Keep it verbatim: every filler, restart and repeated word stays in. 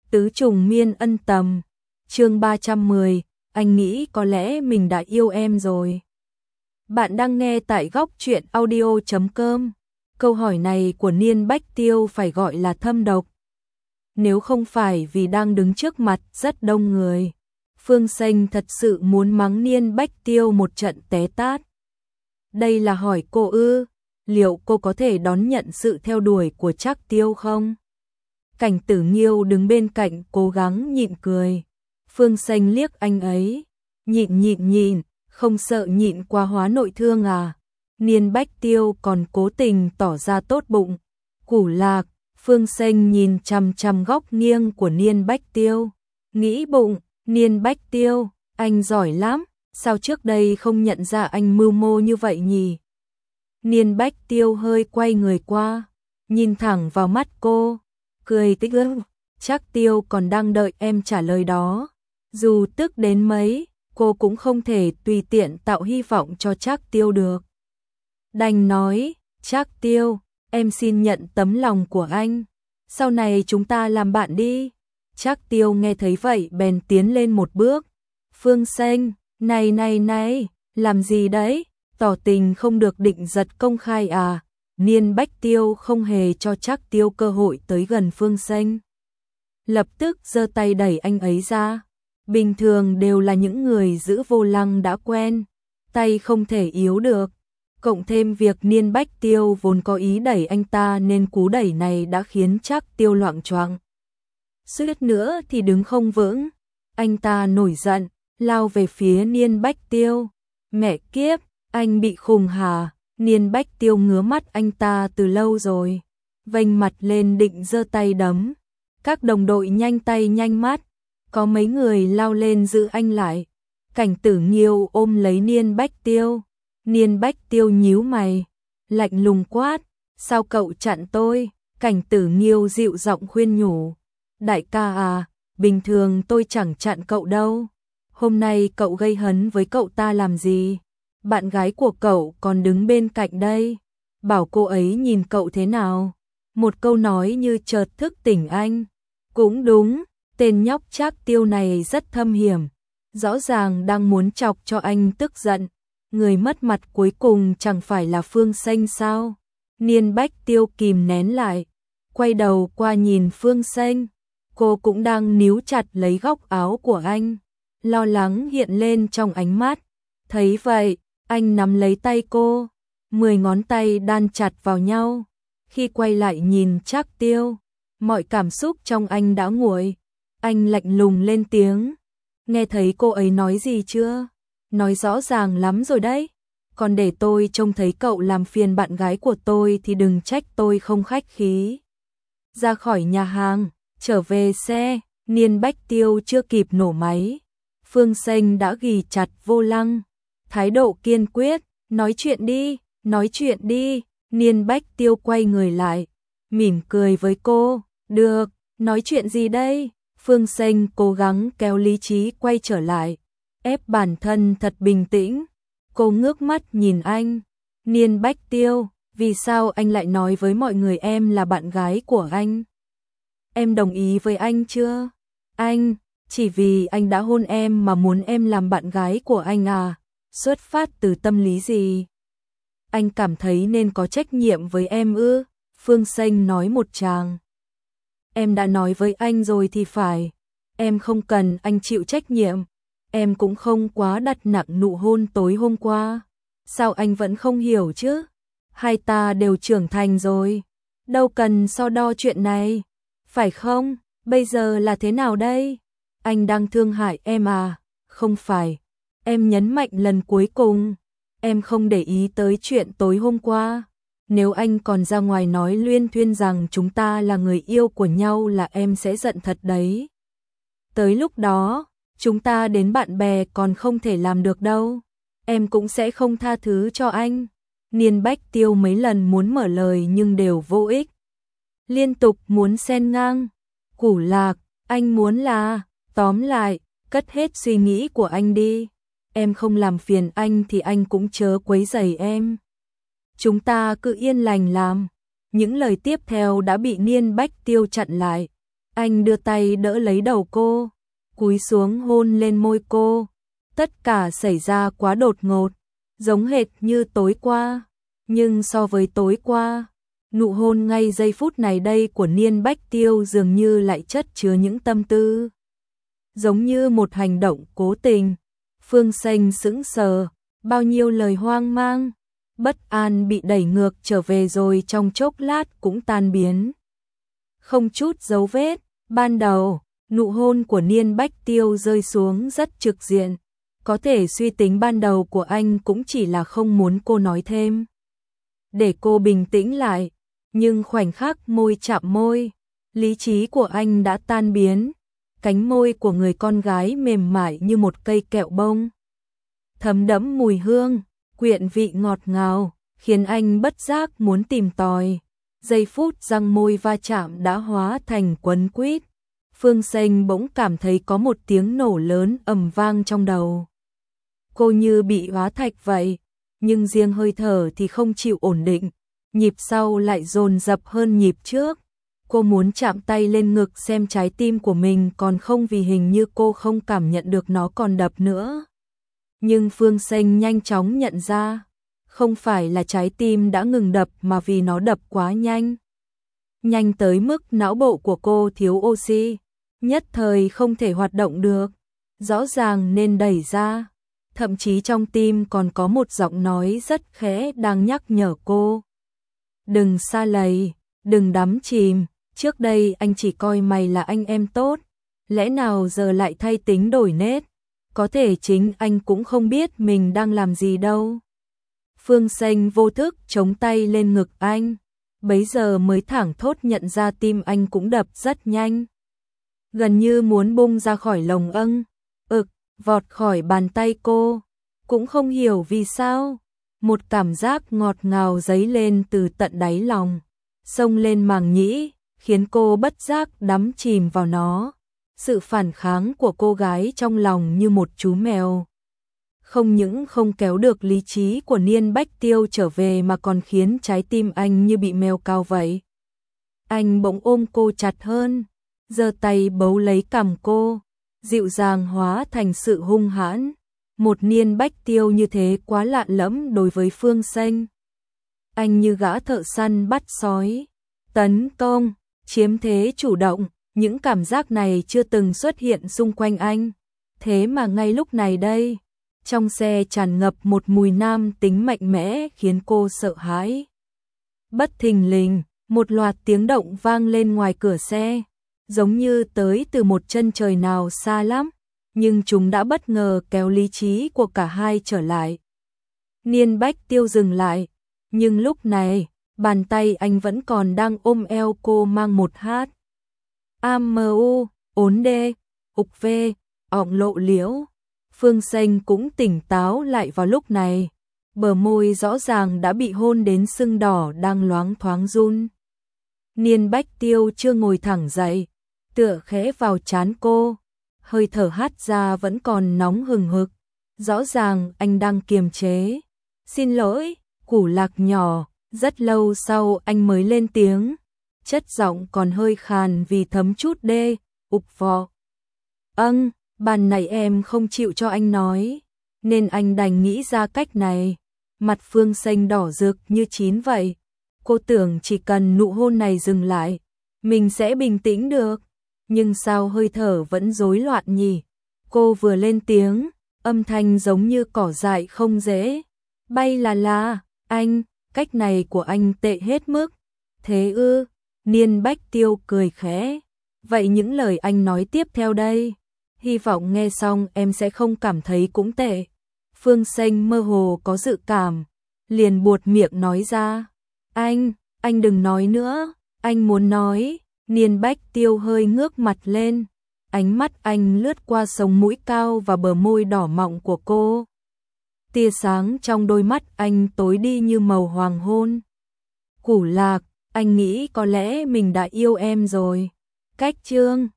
Tứ trùng miên ân tầm. Chương ba trăm mười, anh nghĩ có lẽ mình đã yêu em rồi. Bạn đang nghe tại góc truyện audio chấm com. Câu hỏi này của Niên Bách Tiêu phải gọi là thâm độc. Nếu không phải vì đang đứng trước mặt rất đông người, Phương Xanh thật sự muốn mắng Niên Bách Tiêu một trận té tát. Đây là hỏi cô ư, liệu cô có thể đón nhận sự theo đuổi của Trác Tiêu không? Cảnh Tử Nghiêu đứng bên cạnh cố gắng nhịn cười. Phương Xanh liếc anh ấy, nhịn nhịn nhịn, không sợ nhịn quá hóa nội thương à? Niên Bách Tiêu còn cố tình tỏ ra tốt bụng. Củ Lạc, Phương Xanh nhìn chằm chằm góc nghiêng của Niên Bách Tiêu, nghĩ bụng, Niên Bách Tiêu, anh giỏi lắm, sao trước đây không nhận ra anh mưu mô như vậy nhỉ? Niên Bách Tiêu hơi quay người qua, nhìn thẳng vào mắt cô, cười tích ức, Trác Tiêu còn đang đợi em trả lời đó. Dù tức đến mấy, cô cũng không thể tùy tiện tạo hy vọng cho Trác Tiêu được. Đành nói, Trác Tiêu, em xin nhận tấm lòng của anh, sau này chúng ta làm bạn đi. Trác Tiêu nghe thấy vậy bèn tiến lên một bước. Phương Xanh, này này này, làm gì đấy, tỏ tình không được định giật công khai à? Niên Bách Tiêu không hề cho Trác Tiêu cơ hội tới gần Phương Xanh, lập tức giơ tay đẩy anh ấy ra. Bình thường đều là những người giữ vô lăng đã quen, tay không thể yếu được. Cộng thêm việc Niên Bách Tiêu vốn có ý đẩy anh ta nên cú đẩy này đã khiến Trác Tiêu loạng choạng. Suýt nữa thì đứng không vững. Anh ta nổi giận, lao về phía Niên Bách Tiêu. Mẹ kiếp, anh bị khùng hả? Niên Bách Tiêu ngứa mắt anh ta từ lâu rồi, vênh mặt lên định giơ tay đấm. Các đồng đội nhanh tay nhanh mắt, có mấy người lao lên giữ anh lại. Cảnh Tử Nghiêu ôm lấy Niên Bách Tiêu. Niên Bách Tiêu nhíu mày, lạnh lùng quát, sao cậu chặn tôi? Cảnh Tử Nghiêu dịu giọng khuyên nhủ, đại ca à, bình thường tôi chẳng chặn cậu đâu. Hôm nay cậu gây hấn với cậu ta làm gì? Bạn gái của cậu còn đứng bên cạnh đây, bảo cô ấy nhìn cậu thế nào? Một câu nói như chợt thức tỉnh anh. Cũng đúng, tên nhóc Trác Tiêu này rất thâm hiểm, rõ ràng đang muốn chọc cho anh tức giận. Người mất mặt cuối cùng chẳng phải là Phương Xanh sao? Niên Bách Tiêu kìm nén lại, quay đầu qua nhìn Phương Xanh. Cô cũng đang níu chặt lấy góc áo của anh, lo lắng hiện lên trong ánh mắt. Thấy vậy, anh nắm lấy tay cô, mười ngón tay đan chặt vào nhau. Khi quay lại nhìn Trác Tiêu, mọi cảm xúc trong anh đã nguội. Anh lạnh lùng lên tiếng, nghe thấy cô ấy nói gì chưa? Nói rõ ràng lắm rồi đấy. Còn để tôi trông thấy cậu làm phiền bạn gái của tôi thì đừng trách tôi không khách khí. Ra khỏi nhà hàng, trở về xe, Niên Bách Tiêu chưa kịp nổ máy, Phương Xanh đã ghì chặt vô lăng, thái độ kiên quyết, nói chuyện đi, nói chuyện đi. Niên Bách Tiêu quay người lại, mỉm cười với cô, được, nói chuyện gì đây? Phương Xanh cố gắng kéo lý trí quay trở lại, ép bản thân thật bình tĩnh. Cô ngước mắt nhìn anh, Niên Bách Tiêu, vì sao anh lại nói với mọi người em là bạn gái của anh? Em đồng ý với anh chưa? Anh, chỉ vì anh đã hôn em mà muốn em làm bạn gái của anh à? Xuất phát từ tâm lý gì? Anh cảm thấy nên có trách nhiệm với em ư? Phương Xanh nói một tràng. Em đã nói với anh rồi thì phải, em không cần anh chịu trách nhiệm. Em cũng không quá đặt nặng nụ hôn tối hôm qua. Sao anh vẫn không hiểu chứ? Hai ta đều trưởng thành rồi, đâu cần so đo chuyện này, phải không? Bây giờ là thế nào đây? Anh đang thương hại em à? Không phải, em nhấn mạnh lần cuối cùng, em không để ý tới chuyện tối hôm qua. Nếu anh còn ra ngoài nói luyên thuyên rằng chúng ta là người yêu của nhau là em sẽ giận thật đấy. Tới lúc đó, chúng ta đến bạn bè còn không thể làm được đâu. Em cũng sẽ không tha thứ cho anh. Niên Bách Tiêu mấy lần muốn mở lời nhưng đều vô ích. Liên tục muốn xen ngang. Củ Lạc, anh muốn là, tóm lại, cất hết suy nghĩ của anh đi. Em không làm phiền anh thì anh cũng chớ quấy rầy em. Chúng ta cứ yên lành làm. Những lời tiếp theo đã bị Niên Bách Tiêu chặn lại. Anh đưa tay đỡ lấy đầu cô, cúi xuống hôn lên môi cô. Tất cả xảy ra quá đột ngột, giống hệt như tối qua. Nhưng so với tối qua, nụ hôn ngay giây phút này đây của Niên Bách Tiêu dường như lại chất chứa những tâm tư. Giống như một hành động cố tình. Phương Xanh sững sờ, bao nhiêu lời hoang mang, bất an bị đẩy ngược trở về rồi trong chốc lát cũng tan biến. Không chút dấu vết, ban đầu, nụ hôn của Niên Bách Tiêu rơi xuống rất trực diện. Có thể suy tính ban đầu của anh cũng chỉ là không muốn cô nói thêm, để cô bình tĩnh lại. Nhưng khoảnh khắc môi chạm môi, lý trí của anh đã tan biến. Cánh môi của người con gái mềm mại như một cây kẹo bông, thấm đẫm mùi hương, quyện vị ngọt ngào, khiến anh bất giác muốn tìm tòi. Giây phút răng môi va chạm đã hóa thành quấn quýt. Phương Xanh bỗng cảm thấy có một tiếng nổ lớn ầm vang trong đầu. Cô như bị hóa thạch vậy, nhưng riêng hơi thở thì không chịu ổn định, nhịp sau lại dồn dập hơn nhịp trước. Cô muốn chạm tay lên ngực xem trái tim của mình còn không, vì hình như cô không cảm nhận được nó còn đập nữa. Nhưng Phương Xanh nhanh chóng nhận ra, không phải là trái tim đã ngừng đập mà vì nó đập quá nhanh. Nhanh tới mức não bộ của cô thiếu oxy, nhất thời không thể hoạt động được, rõ ràng nên đẩy ra. Thậm chí trong tim còn có một giọng nói rất khẽ đang nhắc nhở cô. Đừng sa lầy, đừng đắm chìm, trước đây anh chỉ coi mày là anh em tốt, lẽ nào giờ lại thay tính đổi nết, có thể chính anh cũng không biết mình đang làm gì đâu. Phương Xanh vô thức chống tay lên ngực anh, bấy giờ mới thẳng thốt nhận ra tim anh cũng đập rất nhanh. Gần như muốn bung ra khỏi lồng âng, ực, vọt khỏi bàn tay cô, cũng không hiểu vì sao. Một cảm giác ngọt ngào dấy lên từ tận đáy lòng, xông lên màng nhĩ, khiến cô bất giác đắm chìm vào nó. Sự phản kháng của cô gái trong lòng như một chú mèo, không những không kéo được lý trí của Niên Bách Tiêu trở về mà còn khiến trái tim anh như bị mèo cào vậy. Anh bỗng ôm cô chặt hơn, giơ tay bấu lấy cằm cô, dịu dàng hóa thành sự hung hãn. Một Niên Bách Tiêu như thế quá lạ lẫm đối với Phương Xanh. Anh như gã thợ săn bắt sói, tấn công, chiếm thế chủ động, những cảm giác này chưa từng xuất hiện xung quanh anh. Thế mà ngay lúc này đây, trong xe tràn ngập một mùi nam tính mạnh mẽ khiến cô sợ hãi. Bất thình lình, một loạt tiếng động vang lên ngoài cửa xe, giống như tới từ một chân trời nào xa lắm, nhưng chúng đã bất ngờ kéo lý trí của cả hai trở lại. Niên Bách Tiêu dừng lại, nhưng lúc này, bàn tay anh vẫn còn đang ôm eo cô mang một hát. A M U, ốn đê, ục vê, ọng lộ liễu. Phương Xanh cũng tỉnh táo lại vào lúc này, bờ môi rõ ràng đã bị hôn đến sưng đỏ đang loáng thoáng run. Niên Bách Tiêu chưa ngồi thẳng dậy, tựa khẽ vào trán cô, hơi thở hắt ra vẫn còn nóng hừng hực, rõ ràng anh đang kiềm chế. Xin lỗi, Củ Lạc nhỏ. Rất lâu sau anh mới lên tiếng, chất giọng còn hơi khàn vì thấm chút đê, ục vò. Âng, ban nãy em không chịu cho anh nói, nên anh đành nghĩ ra cách này. Mặt Phương Xanh đỏ rực như chín vậy. Cô tưởng chỉ cần nụ hôn này dừng lại, mình sẽ bình tĩnh được. Nhưng sao hơi thở vẫn rối loạn nhỉ? Cô vừa lên tiếng, âm thanh giống như cỏ dại không dễ. Bay là là, anh, cách này của anh tệ hết mức. Thế ư? Niên Bách Tiêu cười khẽ. Vậy những lời anh nói tiếp theo đây, hy vọng nghe xong em sẽ không cảm thấy cũng tệ. Phương Xanh mơ hồ có dự cảm, liền buột miệng nói ra. Anh, anh đừng nói nữa, anh muốn nói. Niên Bách Tiêu hơi ngước mặt lên, ánh mắt anh lướt qua sống mũi cao và bờ môi đỏ mọng của cô. Tia sáng trong đôi mắt anh tối đi như màu hoàng hôn. Củ Lạc, anh nghĩ có lẽ mình đã yêu em rồi. Cách chương